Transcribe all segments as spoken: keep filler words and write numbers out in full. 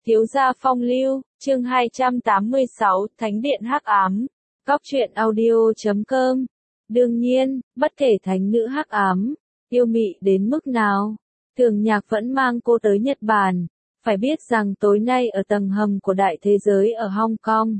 Thiếu gia phong lưu, chương hai trăm tám mươi sáu, Thánh điện hắc ám. Góc truyện audio chấm com. Đương nhiên, bất kể thánh nữ hắc ám, yêu mị đến mức nào, Thường Nhạc vẫn mang cô tới Nhật Bản. Phải biết rằng tối nay ở tầng hầm của đại thế giới ở Hong Kong,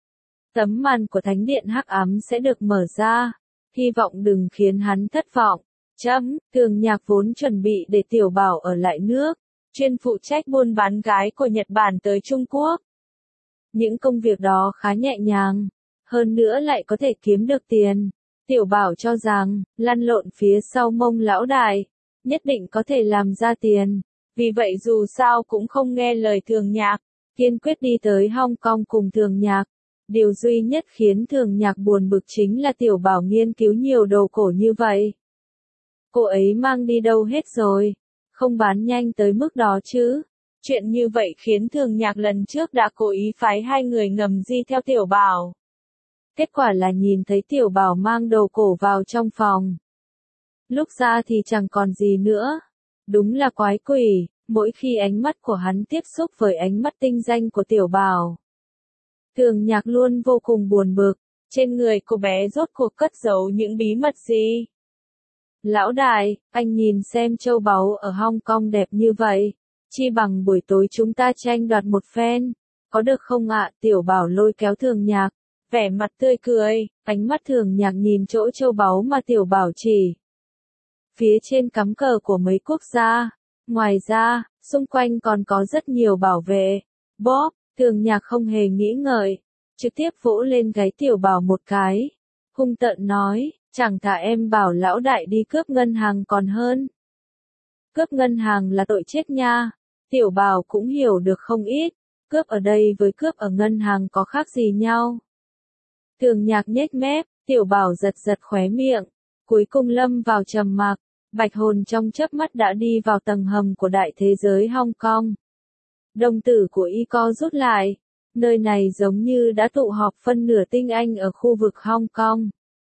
tấm màn của Thánh điện hắc ám sẽ được mở ra. Hy vọng đừng khiến hắn thất vọng. Chấm, Thường Nhạc vốn chuẩn bị để Tiểu Bảo ở lại nước, chuyên phụ trách buôn bán gái của Nhật Bản tới Trung Quốc. Những công việc đó khá nhẹ nhàng, hơn nữa lại có thể kiếm được tiền. Tiểu Bảo cho rằng, lăn lộn phía sau mông lão đại, nhất định có thể làm ra tiền. Vì vậy dù sao cũng không nghe lời Thường Nhạc, kiên quyết đi tới Hong Kong cùng Thường Nhạc. Điều duy nhất khiến Thường Nhạc buồn bực chính là Tiểu Bảo nghiên cứu nhiều đồ cổ như vậy. Cô ấy mang đi đâu hết rồi? Không bán nhanh tới mức đó chứ. Chuyện như vậy khiến Thường Nhạc lần trước đã cố ý phái hai người ngầm di theo Tiểu Bảo. Kết quả là nhìn thấy Tiểu Bảo mang đồ cổ vào trong phòng. Lúc ra thì chẳng còn gì nữa. Đúng là quái quỷ, mỗi khi ánh mắt của hắn tiếp xúc với ánh mắt tinh danh của Tiểu Bảo, Thường Nhạc luôn vô cùng buồn bực. Trên người cô bé rốt cuộc cất giấu những bí mật gì? Lão đại, anh nhìn xem châu báu ở Hong Kong đẹp như vậy. Chi bằng buổi tối chúng ta tranh đoạt một phen. Có được không ạ? Tiểu Bảo lôi kéo Thường Nhạc. Vẻ mặt tươi cười, ánh mắt Thường Nhạc nhìn chỗ châu báu mà Tiểu Bảo chỉ. Phía trên cắm cờ của mấy quốc gia. Ngoài ra, xung quanh còn có rất nhiều bảo vệ. Bóp, Thường Nhạc không hề nghĩ ngợi. Trực tiếp vỗ lên gáy Tiểu Bảo một cái. Hung tợn nói. Chẳng thà em bảo lão đại đi cướp ngân hàng còn hơn. Cướp ngân hàng là tội chết nha. Tiểu Bảo cũng hiểu được không ít. Cướp ở đây với cướp ở ngân hàng có khác gì nhau. Thường Nhạc nhếch mép, Tiểu Bảo giật giật khóe miệng. Cuối cùng lâm vào trầm mặc. Bạch Hồn trong chớp mắt đã đi vào tầng hầm của đại thế giới Hong Kong. Đồng tử của y co rút lại. Nơi này giống như đã tụ họp phân nửa tinh anh ở khu vực Hong Kong,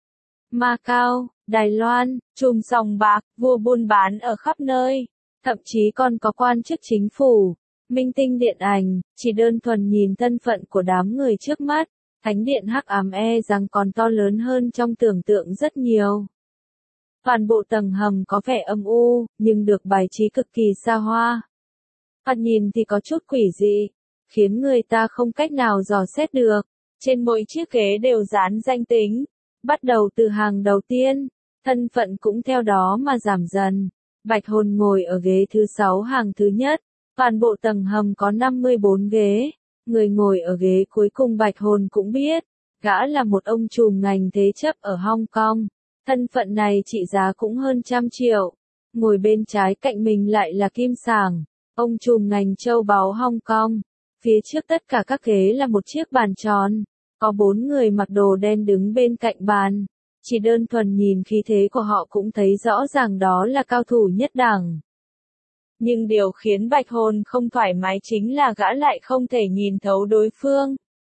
Macau, Đài Loan, chùm sòng bạc, vua buôn bán ở khắp nơi, thậm chí còn có quan chức chính phủ, minh tinh điện ảnh. Chỉ đơn thuần nhìn thân phận của đám người trước mắt, Thánh điện hắc ám e rằng còn to lớn hơn trong tưởng tượng rất nhiều. Toàn bộ tầng hầm có vẻ âm u, nhưng được bài trí cực kỳ xa hoa. Thoạt nhìn thì có chút quỷ dị, khiến người ta không cách nào dò xét được. Trên mỗi chiếc ghế đều dán danh tính. Bắt đầu từ hàng đầu tiên, thân phận cũng theo đó mà giảm dần. Bạch Hồn ngồi ở ghế thứ sáu hàng thứ nhất, toàn bộ tầng hầm có năm mươi bốn ghế. Người ngồi ở ghế cuối cùng Bạch Hồn cũng biết, gã là một ông trùm ngành thế chấp ở Hong Kong. Thân phận này trị giá cũng hơn trăm triệu. Ngồi bên trái cạnh mình lại là Kim Sảng, ông trùm ngành châu báu Hong Kong. Phía trước tất cả các ghế là một chiếc bàn tròn. Có bốn người mặc đồ đen đứng bên cạnh bàn. Chỉ đơn thuần nhìn khí thế của họ cũng thấy rõ ràng đó là cao thủ nhất đẳng. Nhưng điều khiến Bạch Hồn không thoải mái chính là gã lại không thể nhìn thấu đối phương.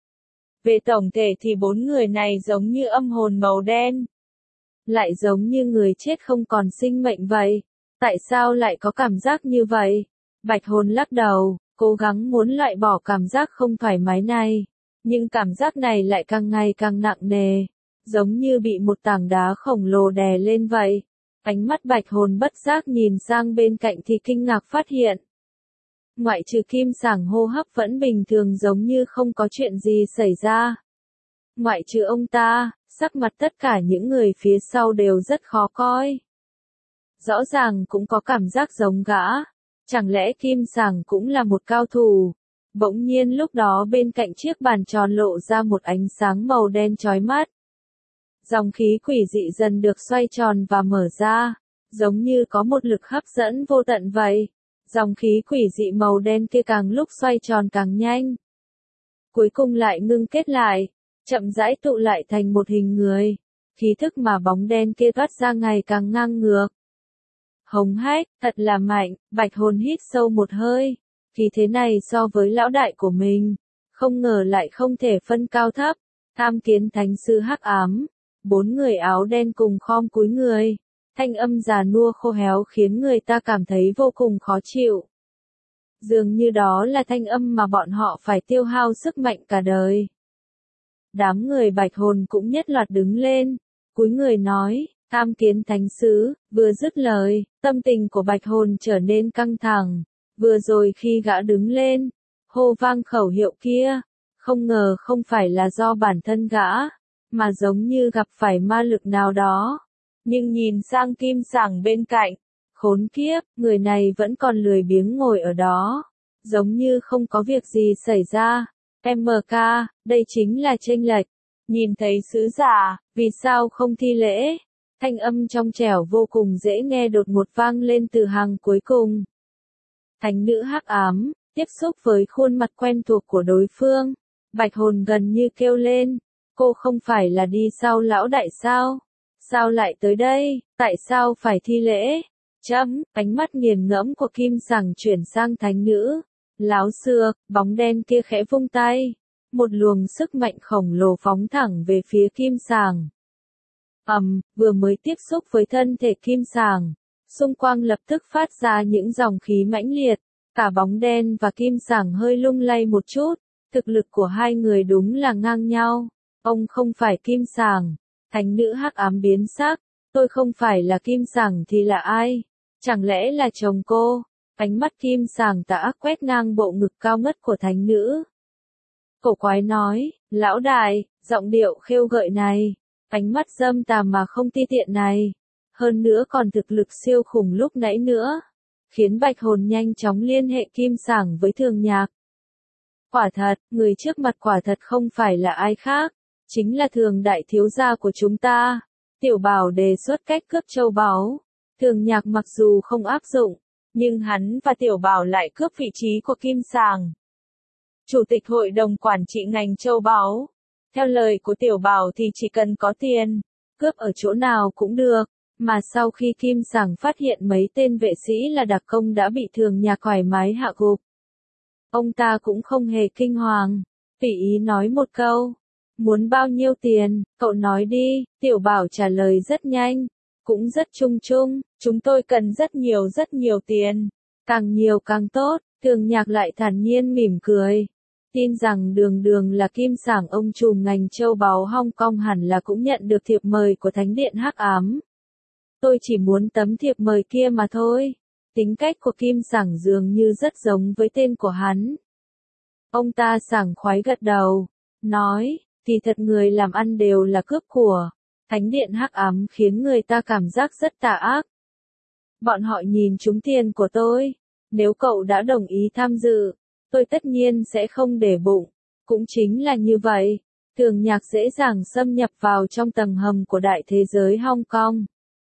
Về tổng thể thì bốn người này giống như âm hồn màu đen. Lại giống như người chết không còn sinh mệnh vậy. Tại sao lại có cảm giác như vậy? Bạch Hồn lắc đầu, cố gắng muốn loại bỏ cảm giác không thoải mái này. Nhưng cảm giác này lại càng ngày càng nặng nề, giống như bị một tảng đá khổng lồ đè lên vậy. Ánh mắt Bạch Hồn bất giác nhìn sang bên cạnh thì kinh ngạc phát hiện. Ngoại trừ Kim Sảng hô hấp vẫn bình thường giống như không có chuyện gì xảy ra. Ngoại trừ ông ta, sắc mặt tất cả những người phía sau đều rất khó coi. Rõ ràng cũng có cảm giác giống gã. Chẳng lẽ Kim Sảng cũng là một cao thủ? Bỗng nhiên lúc đó bên cạnh chiếc bàn tròn lộ ra một ánh sáng màu đen chói mắt. Dòng khí quỷ dị dần được xoay tròn và mở ra, giống như có một lực hấp dẫn vô tận vậy. Dòng khí quỷ dị màu đen kia càng lúc xoay tròn càng nhanh. Cuối cùng lại ngưng kết lại, chậm rãi tụ lại thành một hình người. Khí thức mà bóng đen kia thoát ra ngày càng ngang ngược. Hống hách, thật là mạnh. Bạch Hồn hít sâu một hơi. Khí thế này so với lão đại của mình, không ngờ lại không thể phân cao thấp. Tham kiến thánh sư hắc ám. Bốn người áo đen cùng khom cúi người. Thanh âm già nua khô héo khiến người ta cảm thấy vô cùng khó chịu. Dường như đó là thanh âm mà bọn họ phải tiêu hao sức mạnh cả đời. Đám người bạch hồn cũng nhất loạt đứng lên, cúi người nói, tham kiến thánh sứ, vừa dứt lời, tâm tình của bạch hồn trở nên căng thẳng. Vừa rồi khi gã đứng lên, hô vang khẩu hiệu kia, không ngờ không phải là do bản thân gã, mà giống như gặp phải ma lực nào đó. Nhưng nhìn sang Kim Sảng bên cạnh, khốn kiếp, người này vẫn còn lười biếng ngồi ở đó, giống như không có việc gì xảy ra. em ca, đây chính là chênh lệch. Nhìn thấy sứ giả, vì sao không thi lễ? Thanh âm trong trẻo vô cùng dễ nghe đột ngột vang lên từ hàng cuối cùng. Thánh nữ hắc ám, tiếp xúc với khuôn mặt quen thuộc của đối phương, bạch hồn gần như kêu lên, cô không phải là đi sau lão đại sao? Sao lại tới đây? Tại sao phải thi lễ? Chấm, ánh mắt nghiền ngẫm của Kim Sảng chuyển sang thánh nữ. Láo xược, bóng đen kia khẽ vung tay. Một luồng sức mạnh khổng lồ phóng thẳng về phía Kim Sảng. ầm, um, vừa mới tiếp xúc với thân thể Kim Sảng, xung quanh lập tức phát ra những dòng khí mãnh liệt. Cả bóng đen và Kim Sảng hơi lung lay một chút. Thực lực của hai người đúng là ngang nhau. Ông không phải Kim Sảng. Thánh nữ hắc ám biến sắc. Tôi không phải là Kim Sảng thì là ai? Chẳng lẽ là chồng cô? Ánh mắt Kim Sảng tà ác quét ngang bộ ngực cao ngất của thánh nữ. Cổ quái nói, lão đại, giọng điệu khêu gợi này, ánh mắt dâm tà mà không ti tiện này, hơn nữa còn thực lực siêu khủng lúc nãy nữa, khiến bạch hồn nhanh chóng liên hệ Kim Sảng với Thường Nhạc. Quả thật, người trước mặt quả thật không phải là ai khác, chính là Thường đại thiếu gia của chúng ta. Tiểu Bảo đề xuất cách cướp châu báu. Thường Nhạc mặc dù không áp dụng, nhưng hắn và Tiểu Bảo lại cướp vị trí của Kim Sảng. Chủ tịch hội đồng quản trị ngành châu báu. Theo lời của Tiểu Bảo thì chỉ cần có tiền, cướp ở chỗ nào cũng được. Mà sau khi Kim Sảng phát hiện mấy tên vệ sĩ là đặc công đã bị Thường Nhạc thoải mái hạ gục, ông ta cũng không hề kinh hoàng, tùy ý nói một câu. Muốn bao nhiêu tiền, cậu nói đi. Tiểu Bảo trả lời rất nhanh, cũng rất chung chung, chúng tôi cần rất nhiều rất nhiều tiền, càng nhiều càng tốt. Thường Nhạc lại thản nhiên mỉm cười, tin rằng đường đường là Kim Sảng ông trùm ngành châu báu Hong Kong hẳn là cũng nhận được thiệp mời của Thánh điện hắc ám. Tôi chỉ muốn tấm thiệp mời kia mà thôi. Tính cách của Kim Sảng dường như rất giống với tên của hắn. Ông ta sảng khoái gật đầu, nói, thì thật người làm ăn đều là cướp của. Thánh điện hắc ám khiến người ta cảm giác rất tà ác. Bọn họ nhìn trúng tiền của tôi. Nếu cậu đã đồng ý tham dự, tôi tất nhiên sẽ không để bụng. Cũng chính là như vậy, Thường Nhạc dễ dàng xâm nhập vào trong tầng hầm của đại thế giới Hong Kong.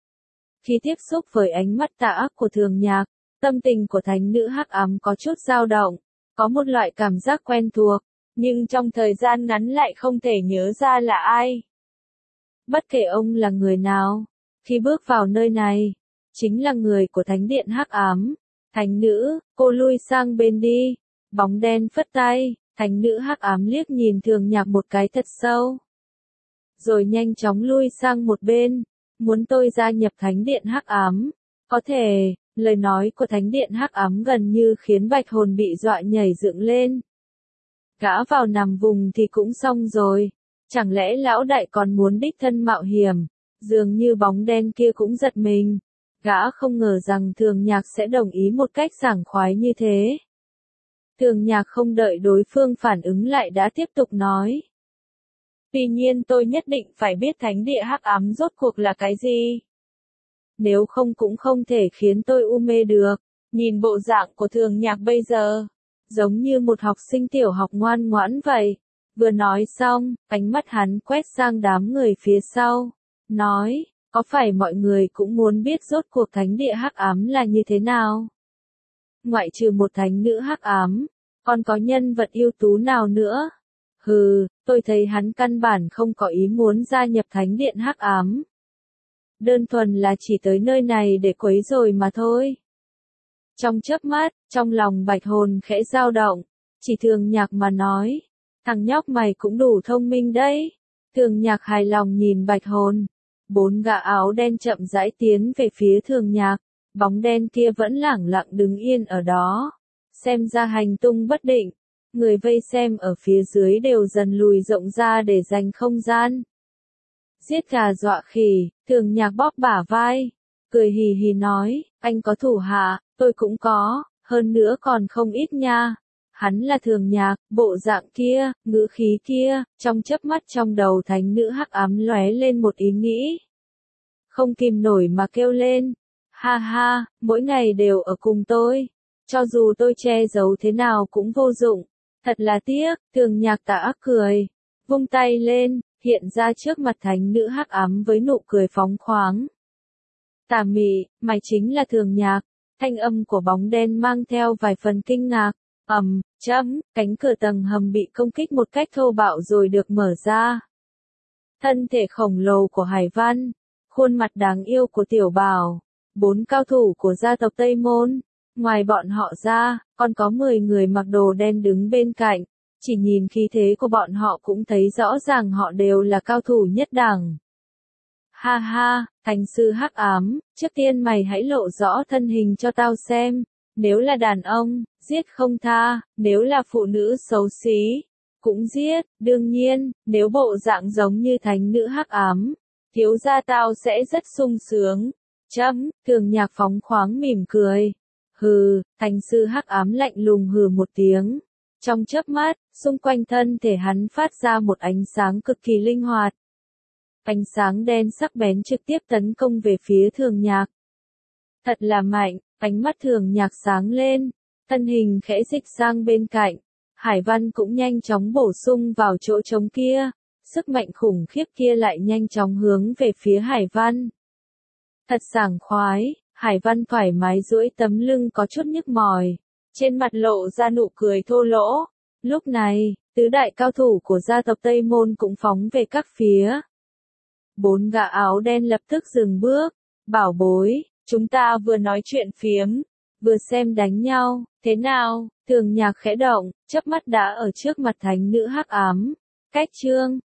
Khi tiếp xúc với ánh mắt tà ác của Thường Nhạc, tâm tình của thánh nữ hắc ám có chút dao động, có một loại cảm giác quen thuộc, nhưng trong thời gian ngắn lại không thể nhớ ra là ai. Bất kể ông là người nào, khi bước vào nơi này, chính là người của thánh điện hắc ám. Thánh nữ, cô lui sang bên đi. Bóng đen phất tay, thánh nữ hắc ám liếc nhìn Thường Nhạc một cái thật sâu, rồi nhanh chóng lui sang một bên. Muốn tôi gia nhập thánh điện hắc ám? Có thể. Lời nói của thánh điện hắc ám gần như khiến bạch hồn bị dọa nhảy dựng lên. Gã vào nằm vùng thì cũng xong rồi. Chẳng lẽ lão đại còn muốn đích thân mạo hiểm? Dường như bóng đen kia cũng giật mình. Gã không ngờ rằng Thường Nhạc sẽ đồng ý một cách sảng khoái như thế. Thường Nhạc không đợi đối phương phản ứng lại đã tiếp tục nói. Tuy nhiên tôi nhất định phải biết thánh địa hắc ám rốt cuộc là cái gì. Nếu không cũng không thể khiến tôi u mê được. Nhìn bộ dạng của Thường Nhạc bây giờ, giống như một học sinh tiểu học ngoan ngoãn vậy. Vừa nói xong, ánh mắt hắn quét sang đám người phía sau, nói, có phải mọi người cũng muốn biết rốt cuộc thánh địa hắc ám là như thế nào? Ngoại trừ một thánh nữ hắc ám, còn có nhân vật ưu tú nào nữa? Hừ, tôi thấy hắn căn bản không có ý muốn gia nhập thánh điện hắc ám. Đơn thuần là chỉ tới nơi này để quấy rối mà thôi. Trong chớp mắt, trong lòng bạch hồn khẽ dao động, chỉ Thường Nhạc mà nói, thằng nhóc mày cũng đủ thông minh đấy. Thường Nhạc hài lòng nhìn bạch hồn. Bốn gã áo đen chậm rãi tiến về phía Thường Nhạc, bóng đen kia vẫn lẳng lặng đứng yên ở đó. xem ra hành tung bất định. Người vây xem ở phía dưới đều dần lùi rộng ra để dành không gian. Giết gà dọa khỉ, Thường Nhạc bóp bả vai, cười hì hì nói, anh có thủ hạ, tôi cũng có, hơn nữa còn không ít nha. Hắn là Thường Nhạc, bộ dạng kia, ngữ khí kia, trong chớp mắt trong đầu thánh nữ hắc ám lóe lên một ý nghĩ. Không kìm nổi mà kêu lên, ha ha, mỗi ngày đều ở cùng tôi, cho dù tôi che giấu thế nào cũng vô dụng, thật là tiếc. Thường Nhạc tà ác cười, vung tay lên, hiện ra trước mặt thánh nữ hắc ám với nụ cười phóng khoáng. Tà mị, mày chính là Thường Nhạc. Thanh âm của bóng đen mang theo vài phần kinh ngạc. Ầm, chấm, cánh cửa tầng hầm bị công kích một cách thô bạo rồi được mở ra. Thân thể khổng lồ của Hải Văn, khuôn mặt đáng yêu của Tiểu Bảo, bốn cao thủ của gia tộc Tây Môn. Ngoài bọn họ ra, còn có mười người mặc đồ đen đứng bên cạnh. Chỉ nhìn khí thế của bọn họ cũng thấy rõ ràng họ đều là cao thủ nhất đẳng. Ha ha, thành sư hắc ám, trước tiên mày hãy lộ rõ thân hình cho tao xem. Nếu là đàn ông, giết không tha, nếu là phụ nữ xấu xí, cũng giết. Đương nhiên, nếu bộ dạng giống như thánh nữ hắc ám, thiếu gia tao sẽ rất sung sướng. Chấm, Thường Nhạc phóng khoáng mỉm cười. Hừ, thành sư hắc ám lạnh lùng hừ một tiếng. Trong chớp mắt, xung quanh thân thể hắn phát ra một ánh sáng cực kỳ linh hoạt. Ánh sáng đen sắc bén trực tiếp tấn công về phía Thường Nhạc. Thật là mạnh, ánh mắt Thường Nhạc sáng lên, thân hình khẽ dịch sang bên cạnh. Hải Văn cũng nhanh chóng bổ sung vào chỗ trống kia, sức mạnh khủng khiếp kia lại nhanh chóng hướng về phía Hải Văn. Thật sảng khoái, Hải Văn thoải mái duỗi tấm lưng có chút nhức mỏi, trên mặt lộ ra nụ cười thô lỗ. Lúc này, tứ đại cao thủ của gia tộc Tây Môn cũng phóng về các phía. Bốn gã áo đen lập tức dừng bước. Bảo bối, chúng ta vừa nói chuyện phiếm, vừa xem đánh nhau, thế nào? Thường Nhạc khẽ động, chớp mắt đã ở trước mặt thánh nữ hắc ám. Cách chương